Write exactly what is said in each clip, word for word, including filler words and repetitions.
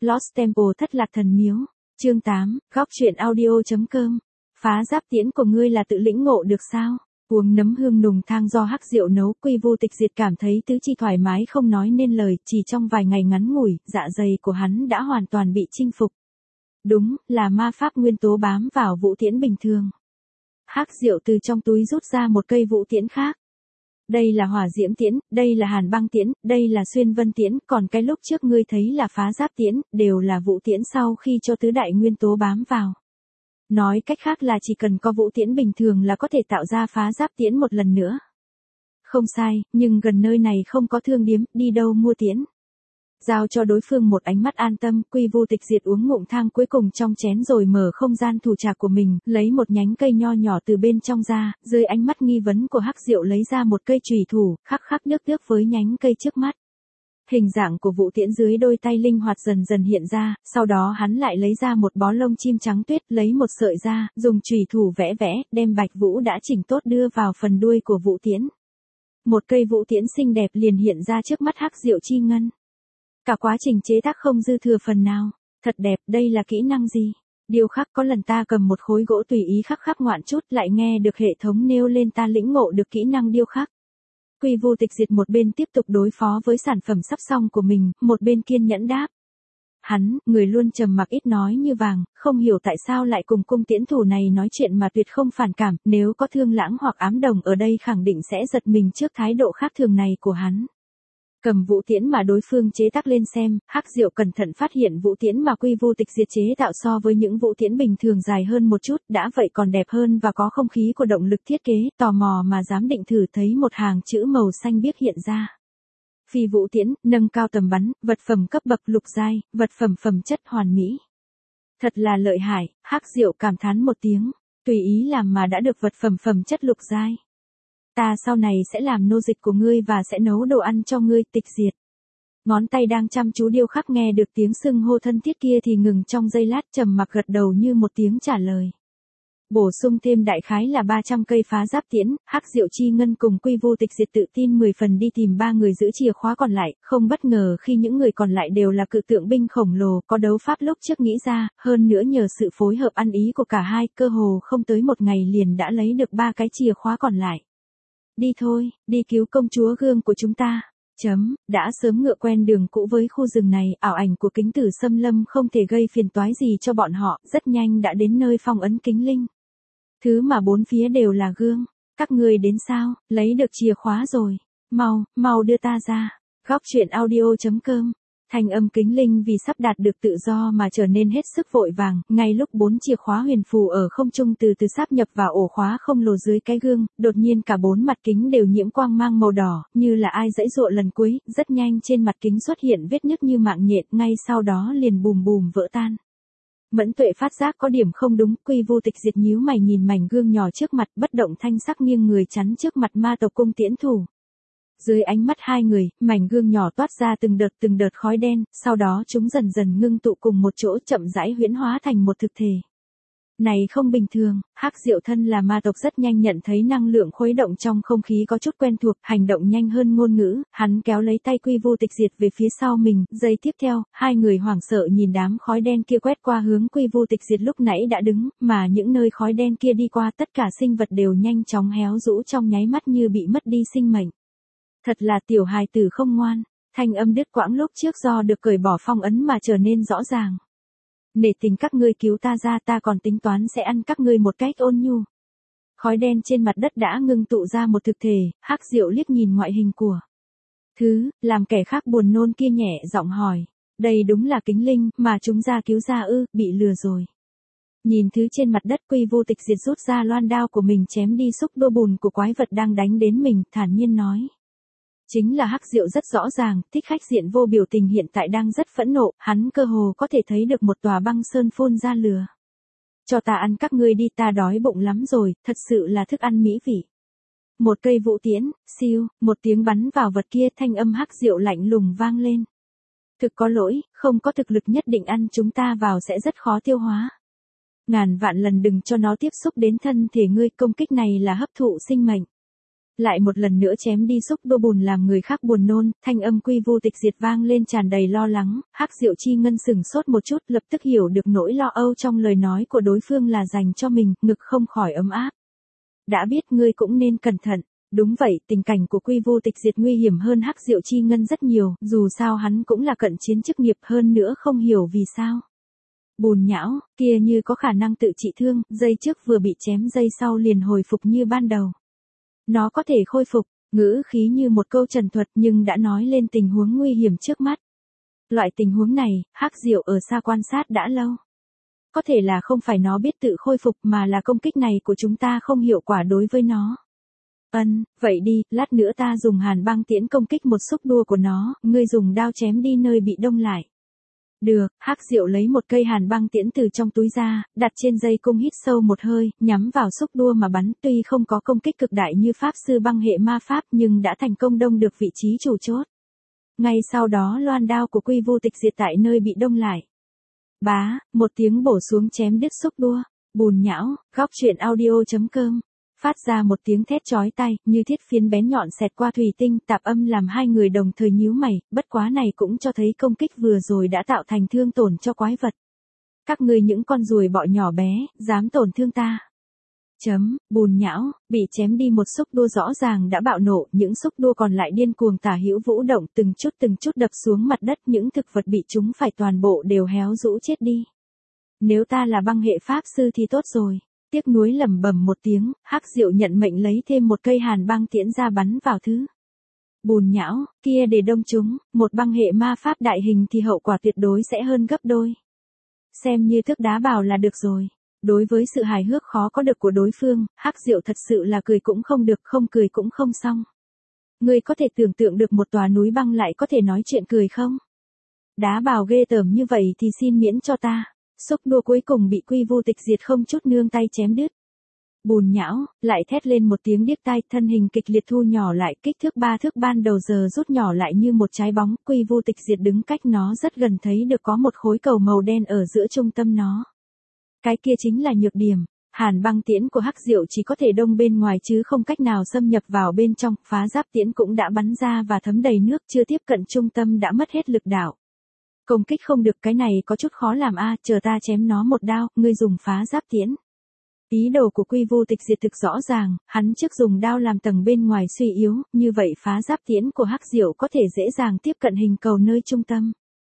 Lost Temple thất lạc thần miếu. Chương tám, góc truyện audio.com. Phá giáp tiễn của ngươi là tự lĩnh ngộ được sao? Uống nấm hương nùng thang do hắc rượu nấu, Quy Vu Tịch Diệt cảm thấy tứ chi thoải mái không nói nên lời, chỉ trong vài ngày ngắn ngủi, dạ dày của hắn đã hoàn toàn bị chinh phục. Đúng, là ma pháp nguyên tố bám vào vũ tiễn bình thường. Hắc rượu từ trong túi rút ra một cây vũ tiễn khác. Đây là hỏa diễm tiễn, đây là hàn băng tiễn, đây là xuyên vân tiễn, còn cái lúc trước ngươi thấy là phá giáp tiễn, đều là vũ tiễn sau khi cho tứ đại nguyên tố bám vào. Nói cách khác là chỉ cần có vũ tiễn bình thường là có thể tạo ra phá giáp tiễn một lần nữa. Không sai, nhưng gần nơi này không có thương điếm, đi đâu mua tiễn. Giao cho đối phương một ánh mắt an tâm, Quy Vu Tịch Diệt uống ngụm thang cuối cùng trong chén rồi mở không gian thủ trà của mình, lấy một nhánh cây nho nhỏ từ bên trong ra, dưới ánh mắt nghi vấn của hắc diệu lấy ra một cây chùy thủ, khắc khắc nhức nhức với nhánh cây trước mắt. Hình dạng của vũ tiễn dưới đôi tay linh hoạt dần dần hiện ra, sau đó hắn lại lấy ra một bó lông chim trắng tuyết, lấy một sợi ra, dùng chùy thủ vẽ vẽ, đem bạch vũ đã chỉnh tốt đưa vào phần đuôi của vũ tiễn. Một cây vũ tiễn xinh đẹp liền hiện ra trước mắt hắc diệu chi ngân. Cả quá trình chế tác không dư thừa phần nào. Thật đẹp, đây là kỹ năng gì? Điêu khắc. Có lần ta cầm một khối gỗ tùy ý khắc khắc ngoạn chút, lại nghe được hệ thống nêu lên ta lĩnh ngộ được kỹ năng điêu khắc. Quy Vu Tịch Diệt một bên tiếp tục đối phó với sản phẩm sắp xong của mình, một bên kiên nhẫn đáp. Hắn, người luôn trầm mặc ít nói như vàng, không hiểu tại sao lại cùng cung tiễn thủ này nói chuyện mà tuyệt không phản cảm, nếu có Thương Lãng hoặc Ám Đồng ở đây khẳng định sẽ giật mình trước thái độ khác thường này của hắn. Cầm vũ tiễn mà đối phương chế tác lên xem, hắc diệu cẩn thận phát hiện vũ tiễn mà Quy Vu Tịch Diệt chế tạo so với những vũ tiễn bình thường dài hơn một chút, đã vậy còn đẹp hơn và có không khí của động lực thiết kế, tò mò mà dám định thử thấy một hàng chữ màu xanh biếc hiện ra. Phi vũ tiễn, nâng cao tầm bắn, vật phẩm cấp bậc lục giai, vật phẩm phẩm chất hoàn mỹ. Thật là lợi hại, hắc diệu cảm thán một tiếng, tùy ý làm mà đã được vật phẩm phẩm chất lục giai. Ta sau này sẽ làm nô dịch của ngươi và sẽ nấu đồ ăn cho ngươi, Tịch Diệt. Ngón tay đang chăm chú điêu khắc nghe được tiếng xưng hô thân thiết kia thì ngừng trong giây lát, trầm mặc gật đầu như một tiếng trả lời. Bổ sung thêm đại khái là ba trăm cây phá giáp tiễn, hắc diệu chi ngân cùng Quy Vu Tịch Diệt tự tin mười phần đi tìm ba người giữ chìa khóa còn lại, không bất ngờ khi những người còn lại đều là cự tượng binh khổng lồ, có đấu pháp lúc trước nghĩ ra, hơn nữa nhờ sự phối hợp ăn ý của cả hai, cơ hồ không tới một ngày liền đã lấy được ba cái chìa khóa còn lại. Đi thôi, đi cứu công chúa gương của chúng ta. Chấm, đã sớm ngựa quen đường cũ với khu rừng này, ảo ảnh của kính tử xâm lâm không thể gây phiền toái gì cho bọn họ, rất nhanh đã đến nơi phong ấn kính linh. Thứ mà bốn phía đều là gương. Các người đến sao, lấy được chìa khóa rồi. Mau, mau đưa ta ra. Góc truyện audio.com. Thanh âm kính linh vì sắp đạt được tự do mà trở nên hết sức vội vàng, ngay lúc bốn chìa khóa huyền phù ở không trung từ từ sáp nhập vào ổ khóa không lồ dưới cái gương, đột nhiên cả bốn mặt kính đều nhiễm quang mang màu đỏ, như là ai giãy giụa lần cuối, rất nhanh trên mặt kính xuất hiện vết nứt như mạng nhện, ngay sau đó liền bùm bùm vỡ tan. Mẫn Tuệ phát giác có điểm không đúng, Quy Vu Tịch Diệt nhíu mày nhìn mảnh gương nhỏ trước mặt, bất động thanh sắc nghiêng người chắn trước mặt ma tộc cung tiễn thủ. Dưới ánh mắt hai người, mảnh gương nhỏ toát ra từng đợt từng đợt khói đen, sau đó chúng dần dần ngưng tụ cùng một chỗ chậm rãi huyễn hóa thành một thực thể. Này không bình thường, hắc diệu thân là ma tộc rất nhanh nhận thấy năng lượng khuấy động trong không khí có chút quen thuộc, hành động nhanh hơn ngôn ngữ, hắn kéo lấy tay Quy Vu Tịch Diệt về phía sau mình, giây tiếp theo, hai người hoảng sợ nhìn đám khói đen kia quét qua hướng Quy Vu Tịch Diệt lúc nãy đã đứng, mà những nơi khói đen kia đi qua tất cả sinh vật đều nhanh chóng héo rũ trong nháy mắt như bị mất đi sinh mệnh. Thật là tiểu hài tử không ngoan, thanh âm đứt quãng lúc trước do được cởi bỏ phong ấn mà trở nên rõ ràng. Nể tình các ngươi cứu ta ra, ta còn tính toán sẽ ăn các ngươi một cách ôn nhu. Khói đen trên mặt đất đã ngưng tụ ra một thực thể, hắc diệu liếc nhìn ngoại hình của thứ, làm kẻ khác buồn nôn kia nhẹ giọng hỏi, đây đúng là kính linh mà chúng ra cứu ra ư, bị lừa rồi. Nhìn thứ trên mặt đất, Quy Vu Tịch Diệt rút ra loan đao của mình chém đi xúc đua bùn của quái vật đang đánh đến mình, thản nhiên nói. Chính là hắc diệu rất rõ ràng, thích khách diện vô biểu tình hiện tại đang rất phẫn nộ, hắn cơ hồ có thể thấy được một tòa băng sơn phun ra lửa. Cho ta ăn các ngươi đi, ta đói bụng lắm rồi, thật sự là thức ăn mỹ vị. Một cây vũ tiễn, siêu, một tiếng bắn vào vật kia, thanh âm hắc diệu lạnh lùng vang lên. Thực có lỗi, không có thực lực nhất định ăn chúng ta vào sẽ rất khó tiêu hóa. Ngàn vạn lần đừng cho nó tiếp xúc đến thân thể ngươi, công kích này là hấp thụ sinh mệnh. Lại một lần nữa chém đi xúc đua bùn làm người khác buồn nôn, thanh âm quy vu tịch diệt vang lên tràn đầy lo lắng, Hắc Diệu Chi Ngân sừng sốt một chút lập tức hiểu được nỗi lo âu trong lời nói của đối phương là dành cho mình, ngực không khỏi ấm áp. Đã biết ngươi cũng nên cẩn thận. Đúng vậy, tình cảnh của quy vu tịch diệt nguy hiểm hơn Hắc Diệu Chi Ngân rất nhiều, dù sao hắn cũng là cận chiến chức nghiệp hơn nữa không hiểu vì sao. Bùn nhão, kia như có khả năng tự trị thương, dây trước vừa bị chém dây sau liền hồi phục như ban đầu. Nó có thể khôi phục, ngữ khí như một câu trần thuật nhưng đã nói lên tình huống nguy hiểm trước mắt. Loại tình huống này, Hắc Diệu ở xa quan sát đã lâu. Có thể là không phải nó biết tự khôi phục mà là công kích này của chúng ta không hiệu quả đối với nó. Ân, vậy đi, lát nữa ta dùng hàn băng tiễn công kích một xúc đua của nó, ngươi dùng đao chém đi nơi bị đông lại. Được, Hắc Diệu lấy một cây hàn băng tiễn từ trong túi ra, đặt trên dây cung hít sâu một hơi, nhắm vào xúc đua mà bắn, tuy không có công kích cực đại như pháp sư băng hệ ma pháp nhưng đã thành công đông được vị trí chủ chốt. Ngay sau đó loan đao của quy vu tịch diệt tại nơi bị đông lại. Bá, một tiếng bổ xuống chém đứt xúc đua, bùn nhão, góc truyện audio chấm com. Phát ra một tiếng thét chói tai, như thiết phiến bén nhọn xẹt qua thủy tinh, tạp âm làm hai người đồng thời nhíu mày, bất quá này cũng cho thấy công kích vừa rồi đã tạo thành thương tổn cho quái vật. Các ngươi những con ruồi bọ nhỏ bé, dám tổn thương ta. Chấm, bùn nhão, bị chém đi một xúc đua rõ ràng đã bạo nộ, những xúc đua còn lại điên cuồng tả hữu vũ động từng chút từng chút đập xuống mặt đất, những thực vật bị chúng phải toàn bộ đều héo rũ chết đi. Nếu ta là băng hệ pháp sư thì tốt rồi. Tiếc nuối lẩm bẩm một tiếng, Hắc Diệu nhận mệnh lấy thêm một cây hàn băng tiễn ra bắn vào thứ. Bùn nhão, kia để đông chúng, một băng hệ ma pháp đại hình thì hậu quả tuyệt đối sẽ hơn gấp đôi. Xem như thức đá bào là được rồi. Đối với sự hài hước khó có được của đối phương, Hắc Diệu thật sự là cười cũng không được, không cười cũng không xong. Ngươi có thể tưởng tượng được một tòa núi băng lại có thể nói chuyện cười không? Đá bào ghê tởm như vậy thì xin miễn cho ta. Xúc đua cuối cùng bị quy vu tịch diệt không chút nương tay chém đứt. Bùn nhão, lại thét lên một tiếng điếc tai, thân hình kịch liệt thu nhỏ lại, kích thước ba thước ban đầu giờ rút nhỏ lại như một trái bóng, quy vu tịch diệt đứng cách nó rất gần thấy được có một khối cầu màu đen ở giữa trung tâm nó. Cái kia chính là nhược điểm, hàn băng tiễn của Hắc Diệu chỉ có thể đông bên ngoài chứ không cách nào xâm nhập vào bên trong, phá giáp tiễn cũng đã bắn ra và thấm đầy nước, chưa tiếp cận trung tâm đã mất hết lực đạo. Công kích không được, cái này có chút khó làm a, chờ ta chém nó một đao, ngươi dùng phá giáp tiễn. Ý đồ của quy vu tịch diệt thực rõ ràng, hắn trước dùng đao làm tầng bên ngoài suy yếu, như vậy phá giáp tiễn của Hắc Diệu có thể dễ dàng tiếp cận hình cầu nơi trung tâm.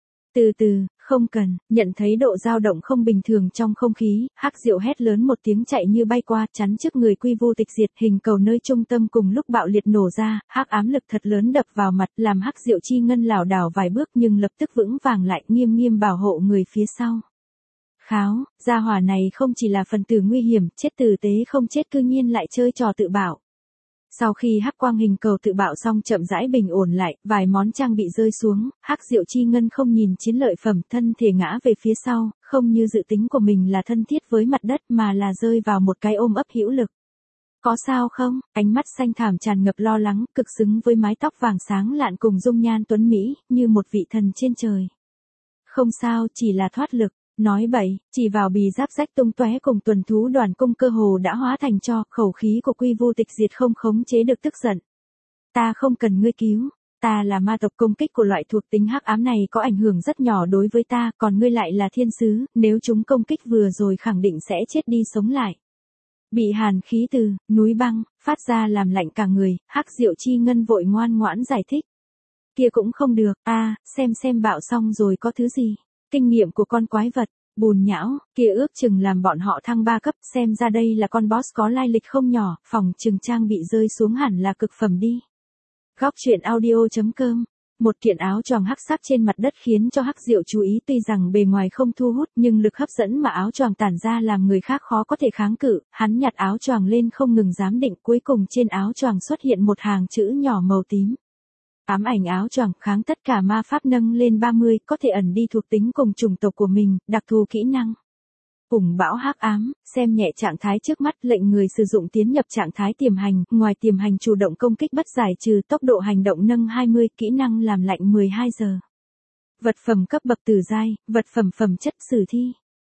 Từ từ, không cần, nhận thấy độ dao động không bình thường trong không khí, Hắc Diệu hét lớn một tiếng chạy như bay qua, chắn trước người quy vu tịch diệt, hình cầu nơi trung tâm cùng lúc bạo liệt nổ ra, hắc ám lực thật lớn đập vào mặt, làm Hắc Diệu Chi Ngân lảo đảo vài bước nhưng lập tức vững vàng lại, nghiêm nghiêm bảo hộ người phía sau. Kháo, gia hỏa này không chỉ là phần tử nguy hiểm, chết tử tế không chết cư nhiên lại chơi trò tự bảo. Sau khi hắc quang hình cầu tự bạo xong chậm rãi bình ổn lại, vài món trang bị rơi xuống, Hắc Diệu Chi Ngân không nhìn chiến lợi phẩm, thân thể ngã về phía sau, không như dự tính của mình là thân thiết với mặt đất mà là rơi vào một cái ôm ấp hữu lực. Có sao không? Ánh mắt xanh thẳm tràn ngập lo lắng, cực xứng với mái tóc vàng sáng lạn cùng dung nhan tuấn mỹ, như một vị thần trên trời. Không sao, chỉ là thoát lực. Nói bậy, chỉ vào bì giáp rách tung tóe cùng tuần thú đoàn cung cơ hồ đã hóa thành tro, khẩu khí của quy vu tịch diệt không khống chế được tức giận. Ta không cần ngươi cứu, ta là ma tộc, công kích của loại thuộc tính hắc ám này có ảnh hưởng rất nhỏ đối với ta, còn ngươi lại là thiên sứ, nếu chúng công kích vừa rồi khẳng định sẽ chết đi sống lại. Bị hàn khí từ núi băng phát ra làm lạnh cả người, Hắc Diệu Chi Ngân vội ngoan ngoãn giải thích. Kia cũng không được, a, à, xem xem bạo xong rồi có thứ gì. Kinh nghiệm của con quái vật, bùn nhão, kia ước chừng làm bọn họ thăng ba cấp, xem ra đây là con boss có lai lịch không nhỏ, phòng chừng trang bị rơi xuống hẳn là cực phẩm đi. Góc truyện audio chấm com. Một kiện áo choàng hắc sắc trên mặt đất khiến cho Hắc Diệu chú ý, tuy rằng bề ngoài không thu hút nhưng lực hấp dẫn mà áo choàng tản ra làm người khác khó có thể kháng cự, hắn nhặt áo choàng lên không ngừng giám định, cuối cùng trên áo choàng xuất hiện một hàng chữ nhỏ màu tím. Ám ảnh áo choàng kháng tất cả ma pháp nâng lên ba mươi, có thể ẩn đi thuộc tính cùng chủng tộc của mình, đặc thù kỹ năng. Cùng bão hắc ám, xem nhẹ trạng thái trước mắt, lệnh người sử dụng tiến nhập trạng thái tiềm hành, ngoài tiềm hành chủ động công kích bất giải trừ, tốc độ hành động nâng hai mươi, kỹ năng làm lạnh mười hai giờ. Vật phẩm cấp bậc tử giai, vật phẩm phẩm chất sử thi.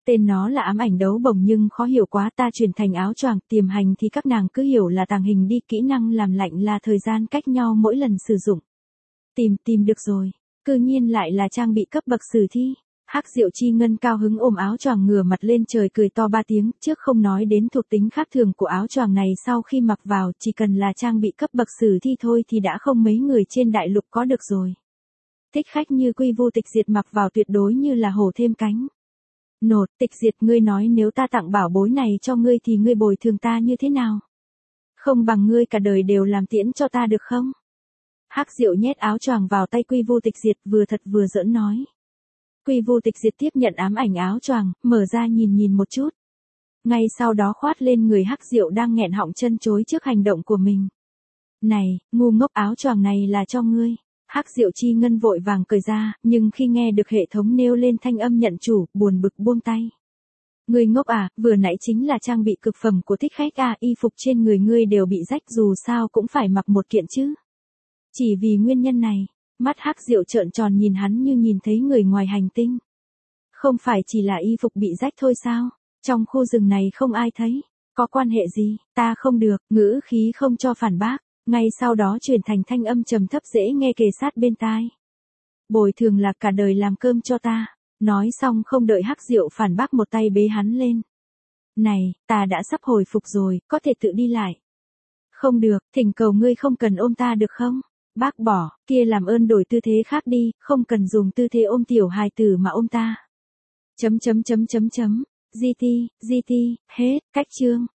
Tên nó là ám ảnh đấu bổng nhưng khó hiểu quá, ta chuyển thành áo choàng, tiềm hành thì các nàng cứ hiểu là tàng hình đi, kỹ năng làm lạnh là thời gian cách nhau mỗi lần sử dụng. Tìm, tìm được rồi, cư nhiên lại là trang bị cấp bậc sử thi. Hắc Diệu Chi Ngân cao hứng ôm áo choàng ngửa mặt lên trời cười to ba tiếng, trước không nói đến thuộc tính khác thường của áo choàng này, sau khi mặc vào chỉ cần là trang bị cấp bậc sử thi thôi thì đã không mấy người trên đại lục có được rồi. Thích khách như Quy Vu Tịch Diệt mặc vào tuyệt đối như là hổ thêm cánh. Nột, Tịch Diệt, ngươi nói nếu ta tặng bảo bối này cho ngươi thì ngươi bồi thường ta như thế nào? Không bằng ngươi cả đời đều làm tiễn cho ta được không? Hắc Diệu nhét áo choàng vào tay Quy Vu Tịch Diệt, vừa thật vừa giỡn nói. Quy Vu Tịch Diệt tiếp nhận ám ảnh áo choàng, mở ra nhìn nhìn một chút. Ngay sau đó khoát lên người Hắc Diệu đang nghẹn họng chân chối trước hành động của mình. Này, ngu ngốc, áo choàng này là cho ngươi. Hắc Diệu Chi Ngân vội vàng cởi ra, nhưng khi nghe được hệ thống nêu lên thanh âm nhận chủ, buồn bực buông tay. Ngươi ngốc à, vừa nãy chính là trang bị cực phẩm của thích khách à, y phục trên người ngươi đều bị rách, dù sao cũng phải mặc một kiện chứ. Chỉ vì nguyên nhân này, mắt Hắc Diệu trợn tròn nhìn hắn như nhìn thấy người ngoài hành tinh. Không phải chỉ là y phục bị rách thôi sao? Trong khu rừng này không ai thấy, có quan hệ gì? Ta không được, ngữ khí không cho phản bác. Ngay sau đó chuyển thành thanh âm trầm thấp dễ nghe kề sát bên tai. Bồi thường là cả đời làm cơm cho ta. Nói xong không đợi Hắc Diệu phản bác, một tay bế hắn lên. Này, ta đã sắp hồi phục rồi, có thể tự đi lại. Không được, thỉnh cầu ngươi không cần ôm ta được không? Bác bỏ, kia làm ơn đổi tư thế khác đi, không cần dùng tư thế ôm tiểu hài tử mà ôm ta. Chấm chấm chấm chấm chấm, giê tê, giê tê, hết, cách chương.